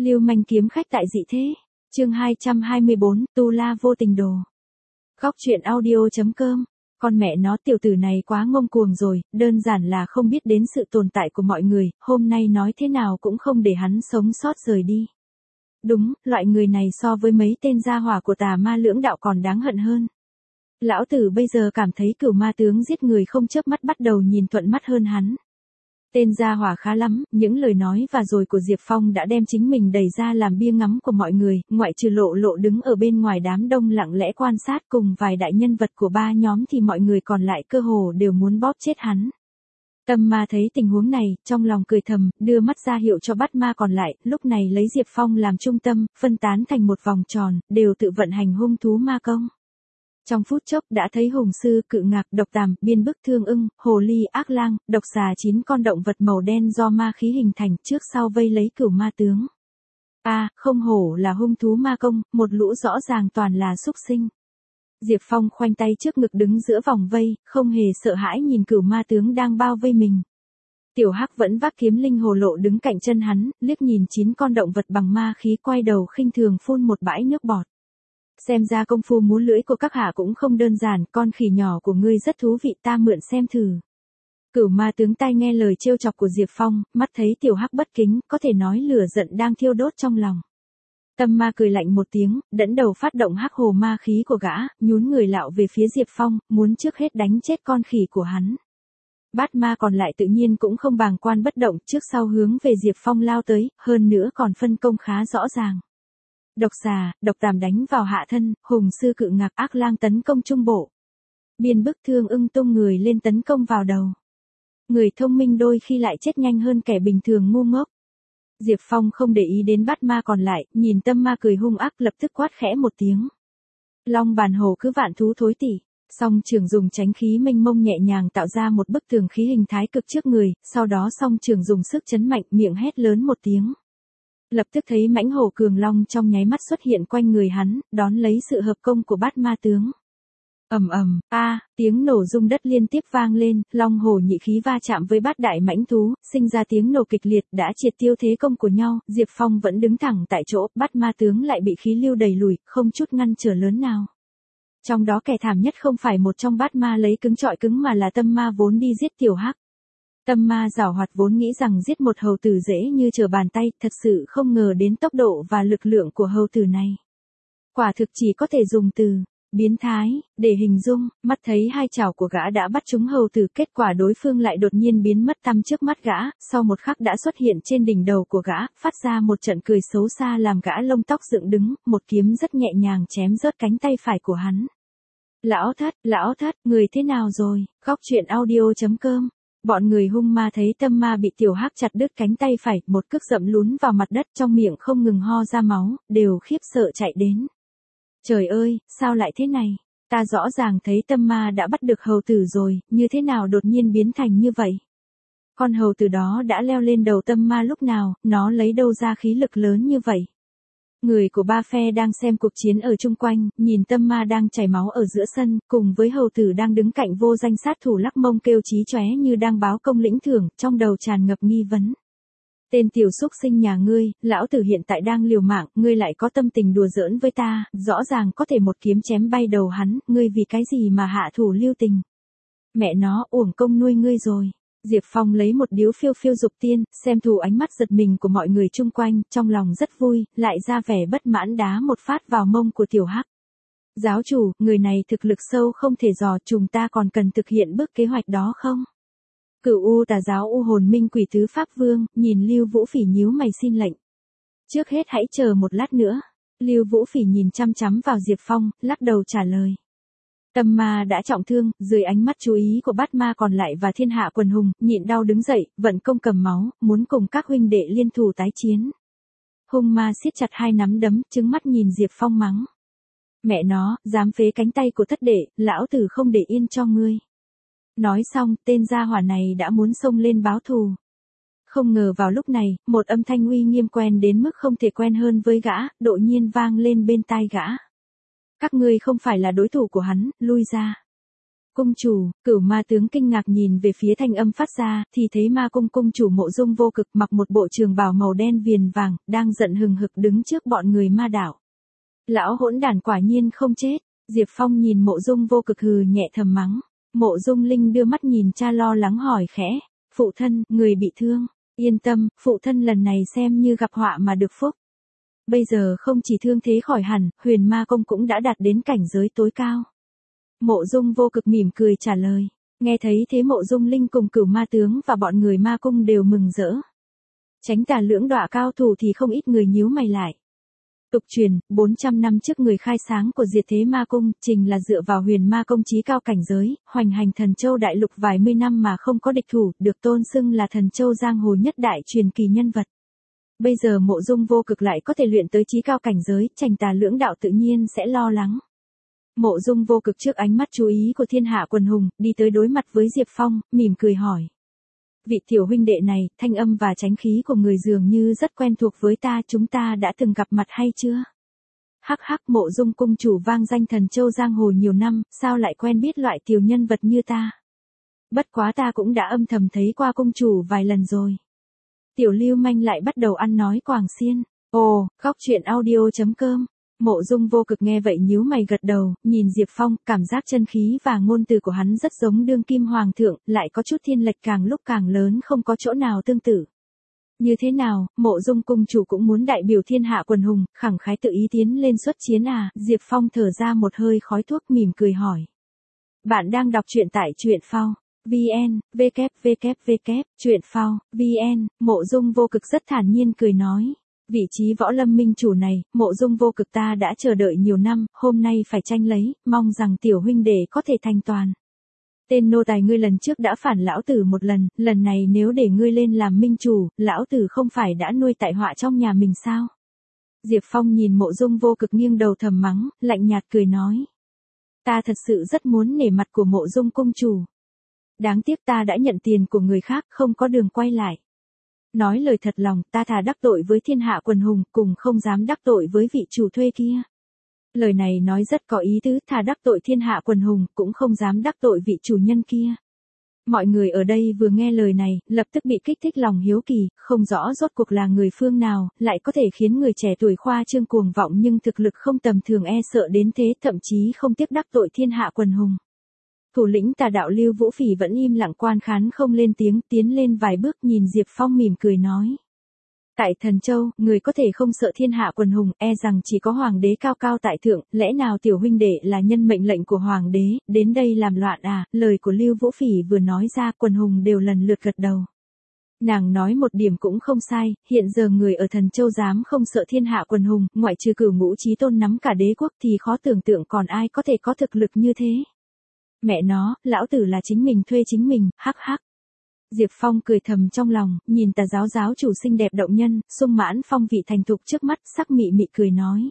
Lưu manh kiếm khách tại dị thế. Chương 224, Tu La vô tình đồ. Góc truyện audio.com. Con mẹ nó, tiểu tử này quá ngông cuồng rồi, đơn giản là không biết đến sự tồn tại của mọi người, hôm nay nói thế nào cũng không để hắn sống sót rời đi. Đúng, loại người này so với mấy tên gia hỏa của tà ma lưỡng đạo còn đáng hận hơn. Lão tử bây giờ cảm thấy cửu ma tướng giết người không chớp mắt bắt đầu nhìn thuận mắt hơn hắn. Tên gia hỏa khá lắm, những lời nói và rồi của Diệp Phong đã đem chính mình đẩy ra làm bia ngắm của mọi người, ngoại trừ Lộ Lộ đứng ở bên ngoài đám đông lặng lẽ quan sát cùng vài đại nhân vật của ba nhóm thì mọi người còn lại cơ hồ đều muốn bóp chết hắn. Tâm ma thấy tình huống này, trong lòng cười thầm, đưa mắt ra hiệu cho bắt ma còn lại, lúc này lấy Diệp Phong làm trung tâm, phân tán thành một vòng tròn, đều tự vận hành hung thú ma công. Trong phút chốc đã thấy hùng sư, cự ngạc, độc tàm, biên bức thương ưng, hồ ly, ác lang, độc xà 9 con động vật màu đen do ma khí hình thành trước sau vây lấy cửu ma tướng. Không hổ là hung thú ma công, một lũ rõ ràng toàn là súc sinh. Diệp Phong khoanh tay trước ngực đứng giữa vòng vây, không hề sợ hãi nhìn cửu ma tướng đang bao vây mình. Tiểu Hắc vẫn vác kiếm linh hồ lộ đứng cạnh chân hắn, liếc nhìn 9 con động vật bằng ma khí quay đầu khinh thường phun một bãi nước bọt. Xem ra công phu múa lưỡi của các hạ cũng không đơn giản, con khỉ nhỏ của ngươi rất thú vị, ta mượn xem thử. Cửu ma tướng tai nghe lời trêu chọc của Diệp Phong, mắt thấy Tiểu Hắc bất kính, có thể nói lửa giận đang thiêu đốt trong lòng. Tâm ma cười lạnh một tiếng, đẫn đầu phát động hắc hồ ma khí của gã, nhún người lạo về phía Diệp Phong, muốn trước hết đánh chết con khỉ của hắn. Bát ma còn lại tự nhiên cũng không bàng quan bất động, trước sau hướng về Diệp Phong lao tới, hơn nữa còn phân công khá rõ ràng. Độc xà, độc tàm đánh vào hạ thân, hùng sư cự ngạc, ác lang tấn công trung bộ. Biên bức thương ưng tung người lên tấn công vào đầu. Người thông minh đôi khi lại chết nhanh hơn kẻ bình thường ngu ngốc. Diệp Phong không để ý đến bát ma còn lại, nhìn tâm ma cười hung ác lập tức quát khẽ một tiếng. Long bàn hồ cứ vạn thú thối tỉ. Song trường dùng tránh khí mênh mông nhẹ nhàng tạo ra một bức tường khí hình thái cực trước người, sau đó song trường dùng sức chấn mạnh, miệng hét lớn một tiếng. Lập tức thấy mãnh hổ cường long trong nháy mắt xuất hiện quanh người hắn, đón lấy sự hợp công của bát ma tướng. Ầm ầm, tiếng nổ rung đất liên tiếp vang lên, long hổ nhị khí va chạm với bát đại mãnh thú, sinh ra tiếng nổ kịch liệt đã triệt tiêu thế công của nhau, Diệp Phong vẫn đứng thẳng tại chỗ, bát ma tướng lại bị khí lưu đẩy lùi, không chút ngăn trở lớn nào. Trong đó kẻ thảm nhất không phải một trong bát ma lấy cứng trọi cứng mà là tâm ma vốn đi giết Tiểu Hắc. Tâm ma giảo hoạt vốn nghĩ rằng giết một hầu tử dễ như trở bàn tay, thật sự không ngờ đến tốc độ và lực lượng của hầu tử này. Quả thực chỉ có thể dùng từ biến thái để hình dung, mắt thấy hai chảo của gã đã bắt trúng hầu tử, kết quả đối phương lại đột nhiên biến mất tăm trước mắt gã, sau một khắc đã xuất hiện trên đỉnh đầu của gã, phát ra một trận cười xấu xa làm gã lông tóc dựng đứng, một kiếm rất nhẹ nhàng chém rớt cánh tay phải của hắn. Lão thất, người thế nào rồi? Góc truyện audio.com. Bọn người hung ma thấy tâm ma bị Tiểu Hắc chặt đứt cánh tay phải, một cước dậm lún vào mặt đất, trong miệng không ngừng ho ra máu, đều khiếp sợ chạy đến. Trời ơi, sao lại thế này? Ta rõ ràng thấy tâm ma đã bắt được hầu tử rồi, như thế nào đột nhiên biến thành như vậy? Con hầu tử đó đã leo lên đầu tâm ma lúc nào, nó lấy đâu ra khí lực lớn như vậy? Người của ba phe đang xem cuộc chiến ở chung quanh, nhìn tâm ma đang chảy máu ở giữa sân, cùng với hầu tử đang đứng cạnh vô danh sát thủ lắc mông kêu chí chóe như đang báo công lĩnh thưởng, trong đầu tràn ngập nghi vấn. Tên tiểu xúc sinh nhà ngươi, lão tử hiện tại đang liều mạng, ngươi lại có tâm tình đùa giỡn với ta, rõ ràng có thể một kiếm chém bay đầu hắn, ngươi vì cái gì mà hạ thủ lưu tình? Mẹ nó, uổng công nuôi ngươi rồi. Diệp Phong lấy một điếu phiêu phiêu dục tiên, xem thù ánh mắt giật mình của mọi người chung quanh, trong lòng rất vui, lại ra vẻ bất mãn đá một phát vào mông của Tiểu Hắc. Giáo chủ, người này thực lực sâu không thể dò, chúng ta còn cần thực hiện bước kế hoạch đó không? Cửu U tà giáo U hồn minh quỷ tứ pháp vương, nhìn Lưu Vũ Phỉ nhíu mày xin lệnh. Trước hết hãy chờ một lát nữa. Lưu Vũ Phỉ nhìn chăm chăm vào Diệp Phong, lắc đầu trả lời. Tâm ma đã trọng thương, dưới ánh mắt chú ý của bát ma còn lại và thiên hạ quần hùng, nhịn đau đứng dậy, vận công cầm máu, muốn cùng các huynh đệ liên thủ tái chiến. Hung ma siết chặt hai nắm đấm, trừng mắt nhìn Diệp Phong mắng. Mẹ nó, dám phế cánh tay của thất đệ, lão tử không để yên cho ngươi. Nói xong, tên gia hỏa này đã muốn xông lên báo thù. Không ngờ vào lúc này, một âm thanh uy nghiêm quen đến mức không thể quen hơn với gã, đột nhiên vang lên bên tai gã. Các ngươi không phải là đối thủ của hắn, lui ra. Cung chủ, Cửu Ma tướng kinh ngạc nhìn về phía thanh âm phát ra, thì thấy Ma cung cung chủ Mộ Dung Vô Cực mặc một bộ trường bào màu đen viền vàng, đang giận hừng hực đứng trước bọn người ma đảo. Lão hỗn đản quả nhiên không chết. Diệp Phong nhìn Mộ Dung Vô Cực hừ nhẹ thầm mắng. Mộ Dung Linh đưa mắt nhìn cha lo lắng hỏi khẽ. Phụ thân, người bị thương. Yên tâm, phụ thân lần này xem như gặp họa mà được phúc. Bây giờ không chỉ thương thế khỏi hẳn, Huyền Ma Công cũng đã đạt đến cảnh giới tối cao. Mộ Dung Vô Cực mỉm cười trả lời. Nghe thấy thế Mộ Dung Linh cùng Cửu Ma tướng và bọn người Ma Cung đều mừng rỡ. Tránh tà lưỡng đọa cao thủ thì không ít người nhíu mày lại. Tục truyền, 400 năm trước người khai sáng của diệt thế Ma Cung, trình là dựa vào Huyền Ma Công chí cao cảnh giới, hoành hành Thần Châu đại lục vài mươi năm mà không có địch thủ, được tôn xưng là Thần Châu giang hồ nhất đại truyền kỳ nhân vật. Bây giờ Mộ Dung Vô Cực lại có thể luyện tới chí cao cảnh giới, tránh tà lưỡng đạo tự nhiên sẽ lo lắng. Mộ Dung Vô Cực trước ánh mắt chú ý của thiên hạ quần hùng, đi tới đối mặt với Diệp Phong, mỉm cười hỏi. Vị tiểu huynh đệ này, thanh âm và chánh khí của người dường như rất quen thuộc với ta, chúng ta đã từng gặp mặt hay chưa? Hắc hắc, Mộ Dung cung chủ vang danh Thần Châu giang hồ nhiều năm, sao lại quen biết loại tiểu nhân vật như ta? Bất quá ta cũng đã âm thầm thấy qua cung chủ vài lần rồi. Tiểu lưu manh lại bắt đầu ăn nói quảng xiên. Ồ, góc truyện audio.com. Mộ Dung Vô Cực nghe vậy nhíu mày gật đầu, nhìn Diệp Phong, cảm giác chân khí và ngôn từ của hắn rất giống đương kim hoàng thượng, lại có chút thiên lệch càng lúc càng lớn, không có chỗ nào tương tự. Như thế nào, Mộ Dung cung chủ cũng muốn đại biểu thiên hạ quần hùng, khẳng khái tự ý tiến lên xuất chiến à? Diệp Phong thở ra một hơi khói thuốc mỉm cười hỏi. Bạn đang đọc truyện tại truyện phao VN, www, truyện phao VN, Mộ Dung Vô Cực rất thản nhiên cười nói. Vị trí võ lâm minh chủ này, Mộ Dung Vô Cực ta đã chờ đợi nhiều năm, hôm nay phải tranh lấy, mong rằng tiểu huynh đệ có thể thành toàn. Tên nô tài ngươi lần trước đã phản lão tử một lần này nếu để ngươi lên làm minh chủ, lão tử không phải đã nuôi tại họa trong nhà mình sao? Diệp Phong nhìn Mộ Dung Vô Cực nghiêng đầu thầm mắng, lạnh nhạt cười nói. Ta thật sự rất muốn nể mặt của Mộ Dung cung chủ. Đáng tiếc ta đã nhận tiền của người khác, không có đường quay lại. Nói lời thật lòng, ta thà đắc tội với thiên hạ quần hùng, cùng không dám đắc tội với vị chủ thuê kia. Lời này nói rất có ý tứ, thà đắc tội thiên hạ quần hùng, cũng không dám đắc tội vị chủ nhân kia. Mọi người ở đây vừa nghe lời này, lập tức bị kích thích lòng hiếu kỳ, không rõ rốt cuộc là người phương nào, lại có thể khiến người trẻ tuổi khoa trương cuồng vọng nhưng thực lực không tầm thường e sợ đến thế, thậm chí không tiếc đắc tội thiên hạ quần hùng. Thủ lĩnh tà đạo Lưu Vũ Phỉ vẫn im lặng quan khán không lên tiếng, tiến lên vài bước nhìn Diệp Phong mỉm cười nói. Tại Thần Châu, người có thể không sợ thiên hạ quần hùng, e rằng chỉ có hoàng đế cao cao tại thượng, lẽ nào tiểu huynh đệ là nhân mệnh lệnh của hoàng đế, đến đây làm loạn à? Lời của Lưu Vũ Phỉ vừa nói ra, quần hùng đều lần lượt gật đầu. Nàng nói một điểm cũng không sai, hiện giờ người ở Thần Châu dám không sợ thiên hạ quần hùng, ngoại trừ Cửu Ngũ Chí Tôn nắm cả đế quốc thì khó tưởng tượng còn ai có thể có thực lực như thế. Mẹ nó, lão tử là chính mình thuê chính mình, hắc hắc. Diệp Phong cười thầm trong lòng, nhìn tà giáo chủ xinh đẹp động nhân, sung mãn phong vị thành thục trước mắt, sắc mị mị cười nói.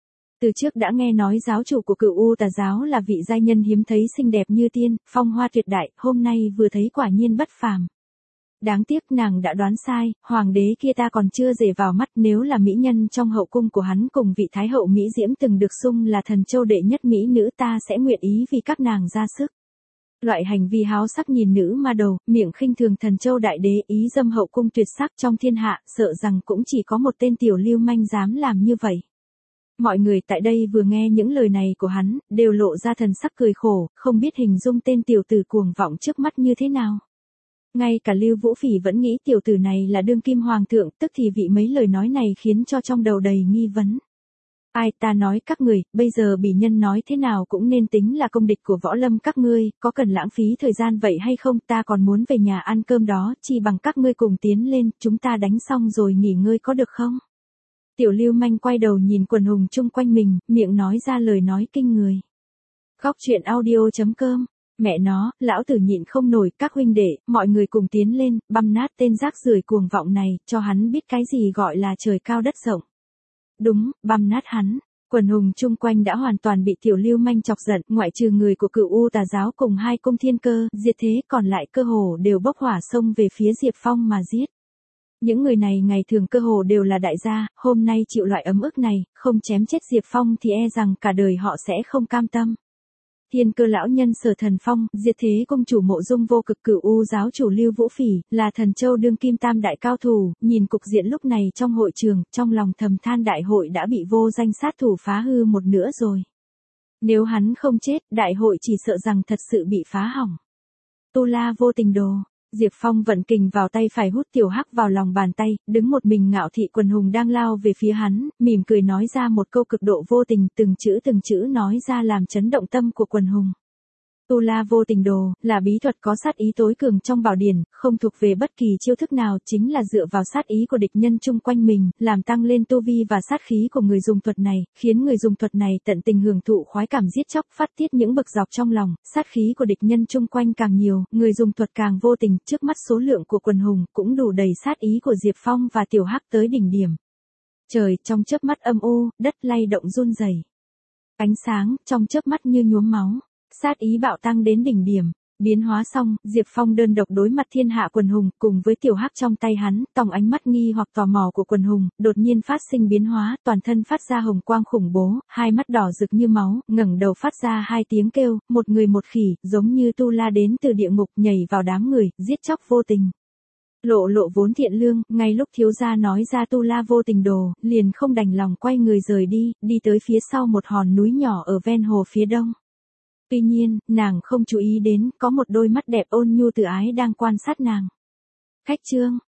Từ trước đã nghe nói giáo chủ của Cửu U tà giáo là vị giai nhân hiếm thấy xinh đẹp như tiên, phong hoa tuyệt đại, hôm nay vừa thấy quả nhiên bất phàm. Đáng tiếc nàng đã đoán sai, hoàng đế kia ta còn chưa dể vào mắt, nếu là mỹ nhân trong hậu cung của hắn cùng vị thái hậu Mỹ Diễm từng được xưng là Thần Châu đệ nhất mỹ nữ, ta sẽ nguyện ý vì các nàng ra sức. Loại hành vi háo sắc nhìn nữ ma đầu, miệng khinh thường Thần Châu đại đế, ý dâm hậu cung tuyệt sắc trong thiên hạ, sợ rằng cũng chỉ có một tên tiểu lưu manh dám làm như vậy. Mọi người tại đây vừa nghe những lời này của hắn, đều lộ ra thần sắc cười khổ, không biết hình dung tên tiểu tử cuồng vọng trước mắt như thế nào. Ngay cả Lưu Vũ Phỉ vẫn nghĩ tiểu tử này là đương kim hoàng thượng, tức thì vị mấy lời nói này khiến cho trong đầu đầy nghi vấn. Ai, ta nói các người, bây giờ bỉ nhân nói thế nào cũng nên tính là công địch của võ lâm các ngươi, có cần lãng phí thời gian vậy hay không, ta còn muốn về nhà ăn cơm đó, chi bằng các ngươi cùng tiến lên, chúng ta đánh xong rồi nghỉ ngơi có được không? Tiểu lưu manh quay đầu nhìn quần hùng chung quanh mình, miệng nói ra lời nói kinh người. Góc truyện audio.com. Mẹ nó, lão tử nhịn không nổi, các huynh đệ, mọi người cùng tiến lên, băm nát tên rác rưởi cuồng vọng này, cho hắn biết cái gì gọi là trời cao đất rộng. Đúng, băm nát hắn. Quần hùng chung quanh đã hoàn toàn bị tiểu lưu manh chọc giận, ngoại trừ người của Cửu U tà giáo cùng hai cung thiên cơ, diệt thế, còn lại cơ hồ đều bốc hỏa xông về phía Diệp Phong mà giết. Những người này ngày thường cơ hồ đều là đại gia, hôm nay chịu loại ấm ức này, không chém chết Diệp Phong thì e rằng cả đời họ sẽ không cam tâm. Thiên Cơ lão nhân Sở Thần Phong, Diệt Thế công chủ Mộ Dung Vô Cực, Cửu U giáo chủ Lưu Vũ Phỉ, là Thần Châu đương kim tam đại cao thủ, nhìn cục diện lúc này trong hội trường, trong lòng thầm than đại hội đã bị vô danh sát thủ phá hư một nửa rồi. Nếu hắn không chết, đại hội chỉ sợ rằng thật sự bị phá hỏng. Tu La Vô Tình Đồ. Diệp Phong vận kình vào tay phải hút tiểu hắc vào lòng bàn tay, đứng một mình ngạo thị quần hùng đang lao về phía hắn, mỉm cười nói ra một câu cực độ vô tình, từng chữ nói ra làm chấn động tâm của quần hùng. Tu La Vô Tình Đồ, là bí thuật có sát ý tối cường trong bảo điển, không thuộc về bất kỳ chiêu thức nào, chính là dựa vào sát ý của địch nhân chung quanh mình, làm tăng lên tu vi và sát khí của người dùng thuật này, khiến người dùng thuật này tận tình hưởng thụ khoái cảm giết chóc, phát tiết những bực dọc trong lòng, sát khí của địch nhân chung quanh càng nhiều, người dùng thuật càng vô tình, trước mắt số lượng của quần hùng cũng đủ đầy sát ý của Diệp Phong và Tiểu Hắc tới đỉnh điểm. Trời trong chớp mắt âm u, đất lay động run rẩy. Ánh sáng trong chớp mắt như nhuốm máu. Sát ý bạo tăng đến đỉnh điểm, biến hóa xong, Diệp Phong đơn độc đối mặt thiên hạ quần hùng, cùng với tiểu hắc trong tay hắn, tòng ánh mắt nghi hoặc tò mò của quần hùng, đột nhiên phát sinh biến hóa, toàn thân phát ra hồng quang khủng bố, hai mắt đỏ rực như máu, ngẩng đầu phát ra hai tiếng kêu, một người một khỉ, giống như tu la đến từ địa ngục, nhảy vào đám người, giết chóc vô tình. Lộ Lộ vốn thiện lương, ngay lúc thiếu gia nói ra Tu La Vô Tình Đồ, liền không đành lòng quay người rời đi, đi tới phía sau một hòn núi nhỏ ở ven hồ phía đông. Tuy nhiên, nàng không chú ý đến, có một đôi mắt đẹp ôn nhu từ ái đang quan sát nàng. Khách trương,